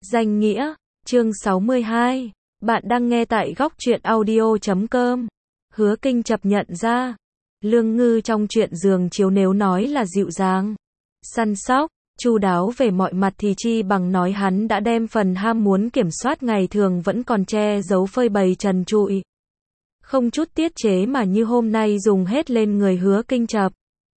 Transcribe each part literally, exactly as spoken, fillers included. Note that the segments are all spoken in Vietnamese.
Danh nghĩa, chương sáu mươi hai. Bạn đang nghe tại góc truyện audio chấm com. Hứa Kinh chập nhận ra, Lương Ngư trong chuyện giường chiếu nếu nói là dịu dàng, săn sóc, chu đáo về mọi mặt thì chi bằng nói hắn đã đem phần ham muốn kiểm soát ngày thường vẫn còn che giấu phơi bày trần trụi. Không chút tiết chế mà như hôm nay dùng hết lên người Hứa Kinh chập.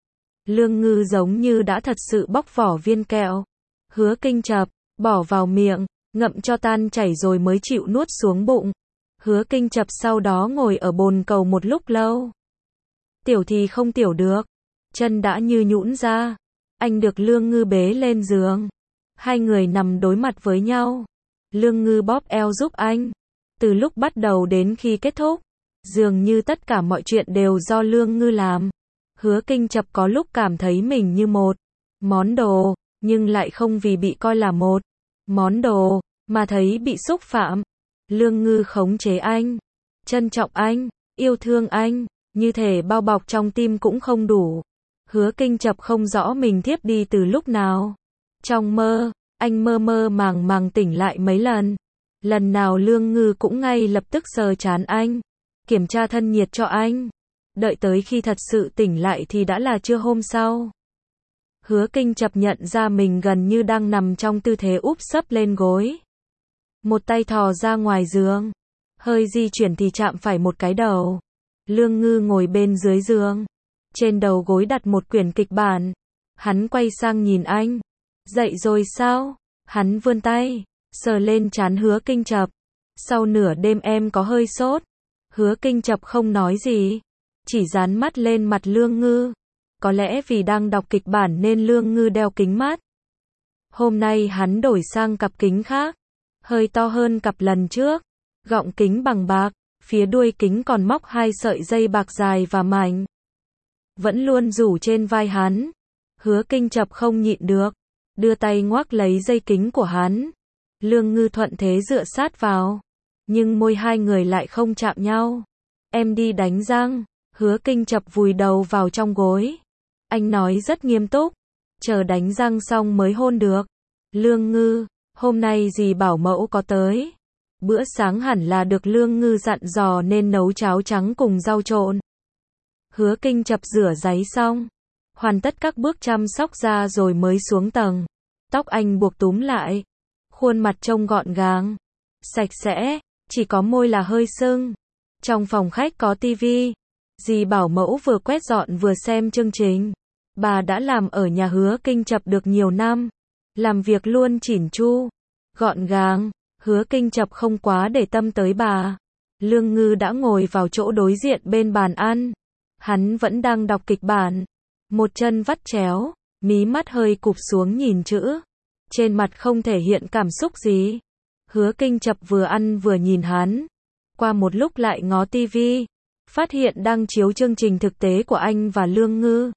Lương Ngư giống như đã thật sự bóc vỏ viên kẹo. Hứa Kinh chập, bỏ vào miệng, ngậm cho tan chảy rồi mới chịu nuốt xuống bụng. Hứa Kinh chập sau đó ngồi ở bồn cầu một lúc lâu. Tiểu thì không tiểu được, chân đã như nhũn ra. Anh được Lương Ngư bế lên giường. Hai người nằm đối mặt với nhau. Lương Ngư bóp eo giúp anh. Từ lúc bắt đầu đến khi kết thúc, dường như tất cả mọi chuyện đều do Lương Ngư làm. Hứa Kinh chập có lúc cảm thấy mình như một món đồ, nhưng lại không vì bị coi là một món đồ, mà thấy bị xúc phạm. Lương Ngư khống chế anh, trân trọng anh, yêu thương anh, như thể bao bọc trong tim cũng không đủ. Hứa Kinh chập không rõ mình thiếp đi từ lúc nào. Trong mơ, anh mơ mơ màng màng tỉnh lại mấy lần. Lần nào Lương Ngư cũng ngay lập tức sờ trán anh, kiểm tra thân nhiệt cho anh. Đợi tới khi thật sự tỉnh lại thì đã là trưa hôm sau. Hứa Kinh chập nhận ra mình gần như đang nằm trong tư thế úp sấp lên gối. Một tay thò ra ngoài giường, hơi di chuyển thì chạm phải một cái đầu. Lương Ngư ngồi bên dưới giường, trên đầu gối đặt một quyển kịch bản. Hắn quay sang nhìn anh. Dậy rồi sao? Hắn vươn tay, sờ lên trán Hứa Kinh chập. Sau nửa đêm em có hơi sốt. Hứa Kinh chập không nói gì, chỉ dán mắt lên mặt Lương Ngư. Có lẽ vì đang đọc kịch bản nên Lương Ngư đeo kính mát. Hôm nay hắn đổi sang cặp kính khác, hơi to hơn cặp lần trước. Gọng kính bằng bạc, phía đuôi kính còn móc hai sợi dây bạc dài và mảnh. Vẫn luôn rủ trên vai hắn. Hứa Kinh chập không nhịn được, đưa tay ngoắc lấy dây kính của hắn. Lương Ngư thuận thế dựa sát vào, nhưng môi hai người lại không chạm nhau. Em đi đánh răng. Hứa Kinh chập vùi đầu vào trong gối. Anh nói rất nghiêm túc, chờ đánh răng xong mới hôn được. Lương Ngư, hôm nay dì bảo mẫu có tới. Bữa sáng hẳn là được Lương Ngư dặn dò nên nấu cháo trắng cùng rau trộn. Hứa Kinh chập rửa ráy xong, hoàn tất các bước chăm sóc da rồi mới xuống tầng. Tóc anh buộc túm lại, khuôn mặt trông gọn gàng, sạch sẽ, chỉ có môi là hơi sưng. Trong phòng khách có tivi. Dì bảo mẫu vừa quét dọn vừa xem chương trình. Bà đã làm ở nhà Hứa Kinh chập được nhiều năm, làm việc luôn chỉn chu, gọn gàng. Hứa Kinh chập không quá để tâm tới bà. Lương Ngư đã ngồi vào chỗ đối diện bên bàn ăn. Hắn vẫn đang đọc kịch bản, một chân vắt chéo, mí mắt hơi cụp xuống nhìn chữ, trên mặt không thể hiện cảm xúc gì. Hứa Kinh chập vừa ăn vừa nhìn hắn, qua một lúc lại ngó tivi, phát hiện đang chiếu chương trình thực tế của anh và Lương Ngư.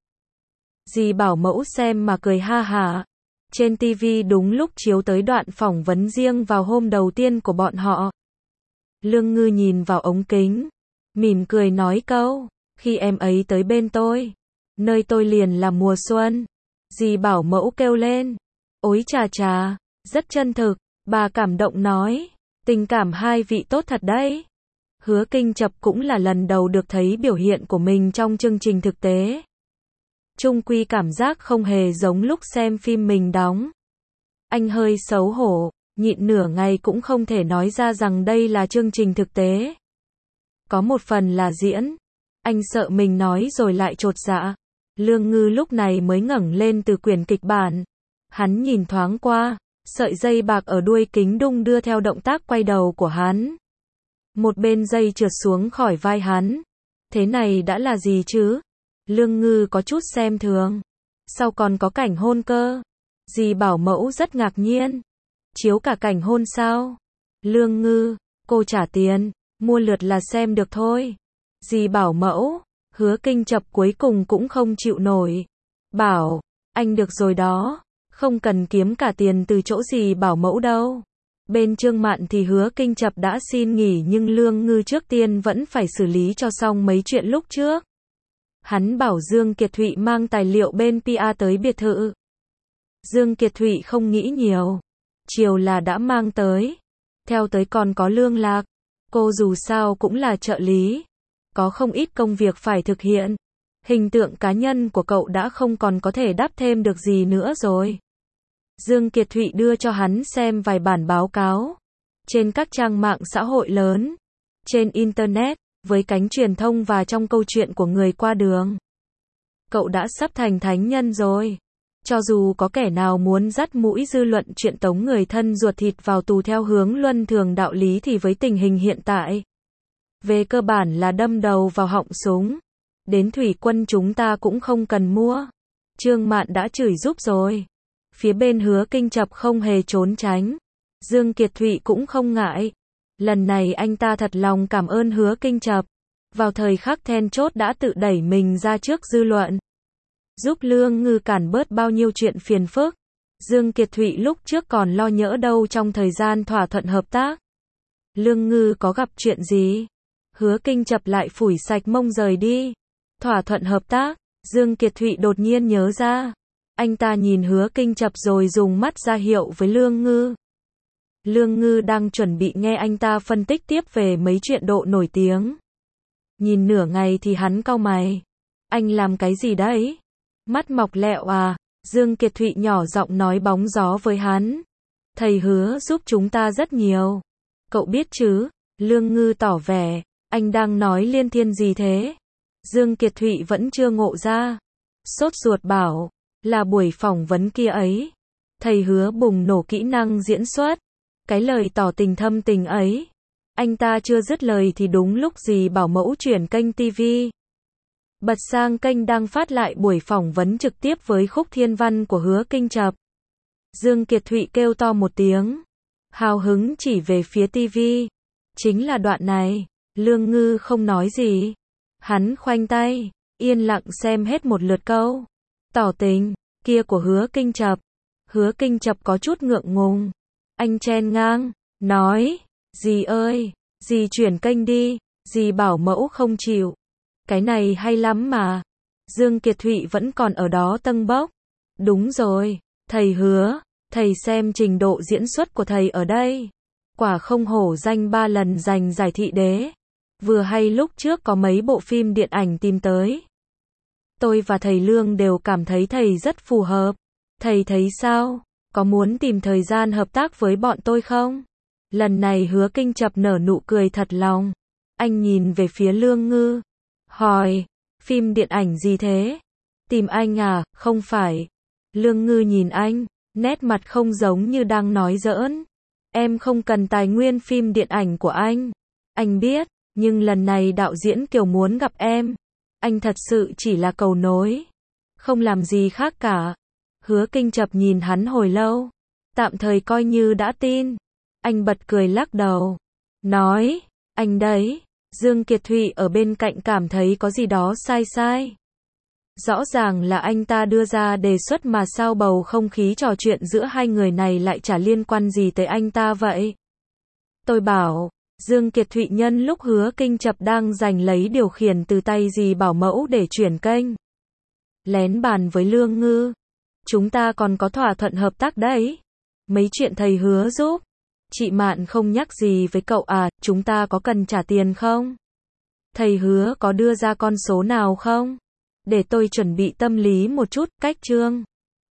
Dì bảo mẫu xem mà cười ha hả. Trên tivi đúng lúc chiếu tới đoạn phỏng vấn riêng vào hôm đầu tiên của bọn họ. Lương Ngư nhìn vào ống kính, mỉm cười nói câu, khi em ấy tới bên tôi, nơi tôi liền là mùa xuân. Dì bảo mẫu kêu lên, ối chà chà, rất chân thực. Bà cảm động nói, tình cảm hai vị tốt thật đấy. Hứa Kinh chập cũng là lần đầu được thấy biểu hiện của mình trong chương trình thực tế. Chung quy cảm giác không hề giống lúc xem phim mình đóng. Anh hơi xấu hổ, nhịn nửa ngày cũng không thể nói ra rằng đây là chương trình thực tế. Có một phần là diễn. Anh sợ mình nói rồi lại chột dạ. Lương Ngư lúc này mới ngẩng lên từ quyển kịch bản. Hắn nhìn thoáng qua, sợi dây bạc ở đuôi kính đung đưa theo động tác quay đầu của hắn. Một bên dây trượt xuống khỏi vai hắn. Thế này đã là gì chứ? Lương Ngư có chút xem thường. Sau còn có cảnh hôn cơ. Dì bảo mẫu rất ngạc nhiên. Chiếu cả cảnh hôn sao? Lương Ngư, cô trả tiền, mua lượt là xem được thôi. Dì bảo mẫu, Hứa Kinh chập cuối cùng cũng không chịu nổi. Bảo, anh được rồi đó, không cần kiếm cả tiền từ chỗ dì bảo mẫu đâu. Bên Trương Mạn thì Hứa Kinh chập đã xin nghỉ nhưng Lương Ngư trước tiên vẫn phải xử lý cho xong mấy chuyện lúc trước. Hắn bảo Dương Kiệt Thụy mang tài liệu bên pê e rờ tới biệt thự. Dương Kiệt Thụy không nghĩ nhiều, chiều là đã mang tới. Theo tới còn có Lương Lạc. Cô dù sao cũng là trợ lý. Có không ít công việc phải thực hiện. Hình tượng cá nhân của cậu đã không còn có thể đáp thêm được gì nữa rồi. Dương Kiệt Thụy đưa cho hắn xem vài bản báo cáo. Trên các trang mạng xã hội lớn. Trên Internet, với cánh truyền thông và trong câu chuyện của người qua đường. Cậu đã sắp thành thánh nhân rồi. Cho dù có kẻ nào muốn dắt mũi dư luận chuyện tống người thân ruột thịt vào tù theo hướng luân thường đạo lý thì với tình hình hiện tại, về cơ bản là đâm đầu vào họng súng. Đến thủy quân chúng ta cũng không cần mua. Trương Mạn đã chửi giúp rồi. Phía bên Hứa Kinh Chập không hề trốn tránh. Dương Kiệt Thụy cũng không ngại. Lần này anh ta thật lòng cảm ơn Hứa Kinh Chập. Vào thời khắc then chốt đã tự đẩy mình ra trước dư luận. Giúp Lương Ngư cản bớt bao nhiêu chuyện phiền phức. Dương Kiệt Thụy lúc trước còn lo nhỡ đâu trong thời gian thỏa thuận hợp tác. Lương Ngư có gặp chuyện gì? Hứa Kinh Chập lại phủi sạch mông rời đi. Thỏa thuận hợp tác, Dương Kiệt Thụy đột nhiên nhớ ra. Anh ta nhìn Hứa Kinh Chập rồi dùng mắt ra hiệu với Lương Ngư. Lương Ngư đang chuẩn bị nghe anh ta phân tích tiếp về mấy chuyện độ nổi tiếng. Nhìn nửa ngày thì hắn cau mày. Anh làm cái gì đấy? Mắt mọc lẹo à? Dương Kiệt Thụy nhỏ giọng nói bóng gió với hắn. Thầy Hứa giúp chúng ta rất nhiều. Cậu biết chứ? Lương Ngư tỏ vẻ. Anh đang nói liên thiên gì thế? Dương Kiệt Thụy vẫn chưa ngộ ra. Sốt ruột bảo. Là buổi phỏng vấn kia ấy. Thầy Hứa bùng nổ kỹ năng diễn xuất. Cái lời tỏ tình thâm tình ấy. Anh ta chưa dứt lời thì đúng lúc dì bảo mẫu chuyển kênh ti vi. Bật sang kênh đang phát lại buổi phỏng vấn trực tiếp với Khúc Thiên Văn của Hứa Kinh Chập. Dương Kiệt Thụy kêu to một tiếng. Hào hứng chỉ về phía ti vi. Chính là đoạn này. Lương Ngư không nói gì. Hắn khoanh tay, yên lặng xem hết một lượt câu. Tỏ tình, kia của Hứa Kinh Chập. Hứa Kinh Chập có chút ngượng ngùng. Anh chen ngang, nói, dì ơi, dì chuyển kênh đi, dì bảo mẫu không chịu. Cái này hay lắm mà. Dương Kiệt Thụy vẫn còn ở đó tâng bốc. Đúng rồi, thầy Hứa, thầy xem trình độ diễn xuất của thầy ở đây. Quả không hổ danh ba lần giành giải thị đế. Vừa hay lúc trước có mấy bộ phim điện ảnh tìm tới. Tôi và thầy Lương đều cảm thấy thầy rất phù hợp. Thầy thấy sao? Có muốn tìm thời gian hợp tác với bọn tôi không? Lần này Hứa Kinh Chập nở nụ cười thật lòng. Anh nhìn về phía Lương Ngư. Hỏi, phim điện ảnh gì thế? Tìm anh à, không phải. Lương Ngư nhìn anh, nét mặt không giống như đang nói giỡn. Em không cần tài nguyên phim điện ảnh của anh. Anh biết, nhưng lần này đạo diễn Kiều muốn gặp em. Anh thật sự chỉ là cầu nối. Không làm gì khác cả. Hứa Kinh Chập nhìn hắn hồi lâu. Tạm thời coi như đã tin. Anh bật cười lắc đầu. Nói, anh đấy. Dương Kiệt Thụy ở bên cạnh cảm thấy có gì đó sai sai. Rõ ràng là anh ta đưa ra đề xuất mà sao bầu không khí trò chuyện giữa hai người này lại chả liên quan gì tới anh ta vậy. Tôi bảo, Dương Kiệt Thụy nhân lúc Hứa Kinh Chập đang giành lấy điều khiển từ tay dì bảo mẫu để chuyển kênh. Lén bàn với Lương Ngư. Chúng ta còn có thỏa thuận hợp tác đấy. Mấy chuyện thầy Hứa giúp. Chị Mạn không nhắc gì với cậu à, chúng ta có cần trả tiền không? Thầy Hứa có đưa ra con số nào không? Để tôi chuẩn bị tâm lý một chút, cách chương.